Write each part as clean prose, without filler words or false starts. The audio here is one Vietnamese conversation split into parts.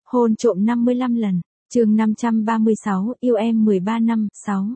Hôn trộm 55 lần. Chương 536, yêu em 13 năm, 6.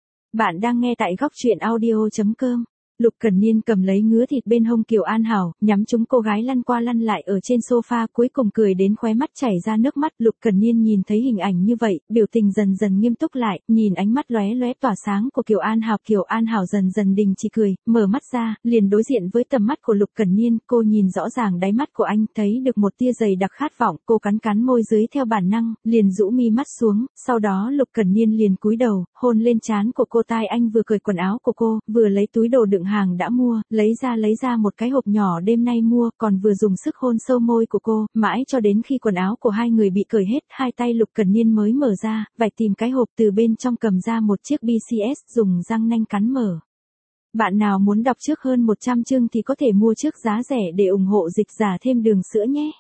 Bạn đang nghe tại góc truyện audio.com. Lục Cẩn Niên cầm lấy ngứa thịt bên hông Kiều An Hảo, nhắm chúng cô gái lăn qua lăn lại ở trên sofa, cuối cùng cười đến khóe mắt chảy ra nước mắt. Lục Cẩn Niên nhìn thấy hình ảnh như vậy, biểu tình dần dần nghiêm túc lại, nhìn ánh mắt lóe lóe tỏa sáng của Kiều An Hảo dần dần đình chỉ cười, mở mắt ra, liền đối diện với tầm mắt của Lục Cẩn Niên. Cô nhìn rõ ràng đáy mắt của anh, thấy được một tia dày đặc khát vọng. Cô cắn cắn môi dưới theo bản năng, liền rũ mi mắt xuống. Sau đó Lục Cẩn Niên liền cúi đầu, hôn lên trán của cô. Tai anh vừa cởi quần áo của cô, vừa lấy túi đồ đựng hàng đã mua, lấy ra một cái hộp nhỏ đêm nay mua, còn vừa dùng sức hôn sâu môi của cô, mãi cho đến khi quần áo của hai người bị cởi hết, hai tay Lục Cẩn Niên mới mở ra, vạch tìm cái hộp, từ bên trong cầm ra một chiếc BCS, dùng răng nanh cắn mở. Bạn nào muốn đọc trước hơn 100 chương thì có thể mua trước giá rẻ để ủng hộ dịch giả thêm đường sữa nhé.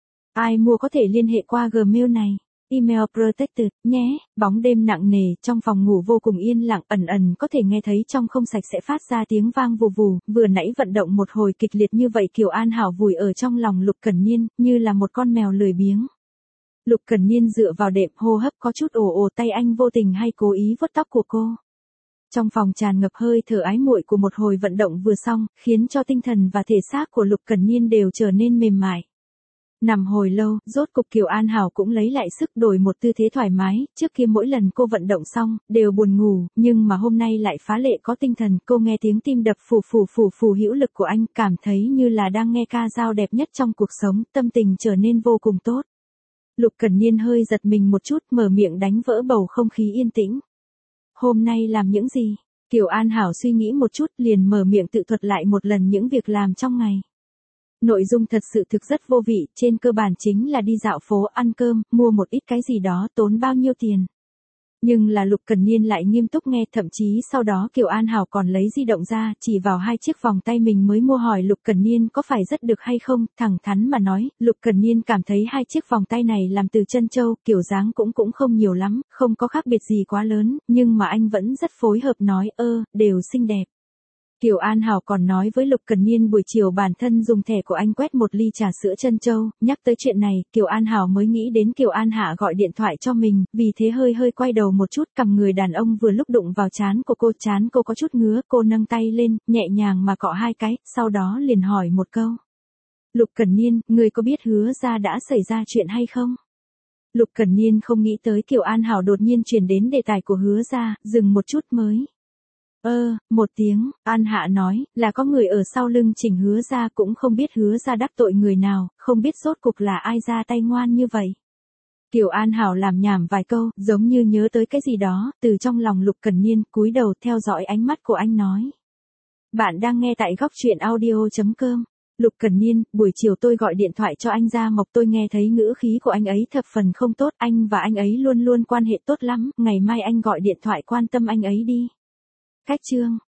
Ai mua có thể liên hệ qua Gmail này. Email protected, nhé. Bóng đêm nặng nề, trong phòng ngủ vô cùng yên lặng, ẩn có thể nghe thấy trong không sạch sẽ phát ra tiếng vang vù vù. Vừa nãy vận động một hồi kịch liệt như vậy, Kiều An Hảo vùi ở trong lòng Lục Cẩn Niên, như là một con mèo lười biếng. Lục Cẩn Niên dựa vào đệm, hô hấp có chút ồ, tay anh vô tình hay cố ý vuốt tóc của cô. Trong phòng tràn ngập hơi thở ái muội của một hồi vận động vừa xong, khiến cho tinh thần và thể xác của Lục Cẩn Niên đều trở nên mềm mại. Nằm hồi lâu, rốt cục Kiều An Hảo cũng lấy lại sức, đổi một tư thế thoải mái. Trước kia mỗi lần cô vận động xong, đều buồn ngủ, nhưng mà hôm nay lại phá lệ có tinh thần. Cô nghe tiếng tim đập phù hữu lực của anh, cảm thấy như là đang nghe ca dao đẹp nhất trong cuộc sống, tâm tình trở nên vô cùng tốt. Lục Cẩn Niên hơi giật mình một chút, mở miệng đánh vỡ bầu không khí yên tĩnh. Hôm nay làm những gì? Kiều An Hảo suy nghĩ một chút, liền mở miệng tự thuật lại một lần những việc làm trong ngày. Nội dung thật sự thực rất vô vị, trên cơ bản chính là đi dạo phố, ăn cơm, mua một ít cái gì đó, tốn bao nhiêu tiền. Nhưng là Lục Cẩn Niên lại nghiêm túc nghe, thậm chí sau đó Kiều An Hảo còn lấy di động ra, chỉ vào hai chiếc vòng tay mình mới mua, hỏi Lục Cẩn Niên có phải rất được hay không. Thẳng thắn mà nói, Lục Cẩn Niên cảm thấy hai chiếc vòng tay này làm từ chân châu, kiểu dáng cũng không nhiều lắm, không có khác biệt gì quá lớn, nhưng mà anh vẫn rất phối hợp nói, đều xinh đẹp. Kiều An Hảo còn nói với Lục Cẩn Niên buổi chiều bản thân dùng thẻ của anh quét một ly trà sữa chân châu. Nhắc tới chuyện này, Kiều An Hảo mới nghĩ đến Kiều An Hạ gọi điện thoại cho mình, vì thế hơi quay đầu một chút, cằm người đàn ông vừa lúc đụng vào trán của cô, trán cô có chút ngứa, cô nâng tay lên, nhẹ nhàng mà cọ hai cái, sau đó liền hỏi một câu. Lục Cẩn Niên, người có biết Hứa ra đã xảy ra chuyện hay không? Lục Cẩn Niên không nghĩ tới Kiều An Hảo đột nhiên truyền đến đề tài của Hứa ra, dừng một chút mới. Một tiếng, An Hạ nói, là có người ở sau lưng Trình Hứa ra, cũng không biết Hứa ra đắc tội người nào, không biết rốt cục là ai ra tay ngoan như vậy. Kiều An Hảo làm nhảm vài câu, giống như nhớ tới cái gì đó, từ trong lòng Lục Cẩn Niên, cúi đầu theo dõi ánh mắt của anh nói. Bạn đang nghe tại góc truyện audio.com. Lục Cẩn Niên, buổi chiều tôi gọi điện thoại cho anh Gia Mộc, tôi nghe thấy ngữ khí của anh ấy thập phần không tốt, anh và anh ấy luôn quan hệ tốt lắm, ngày mai anh gọi điện thoại quan tâm anh ấy đi. Cách chương.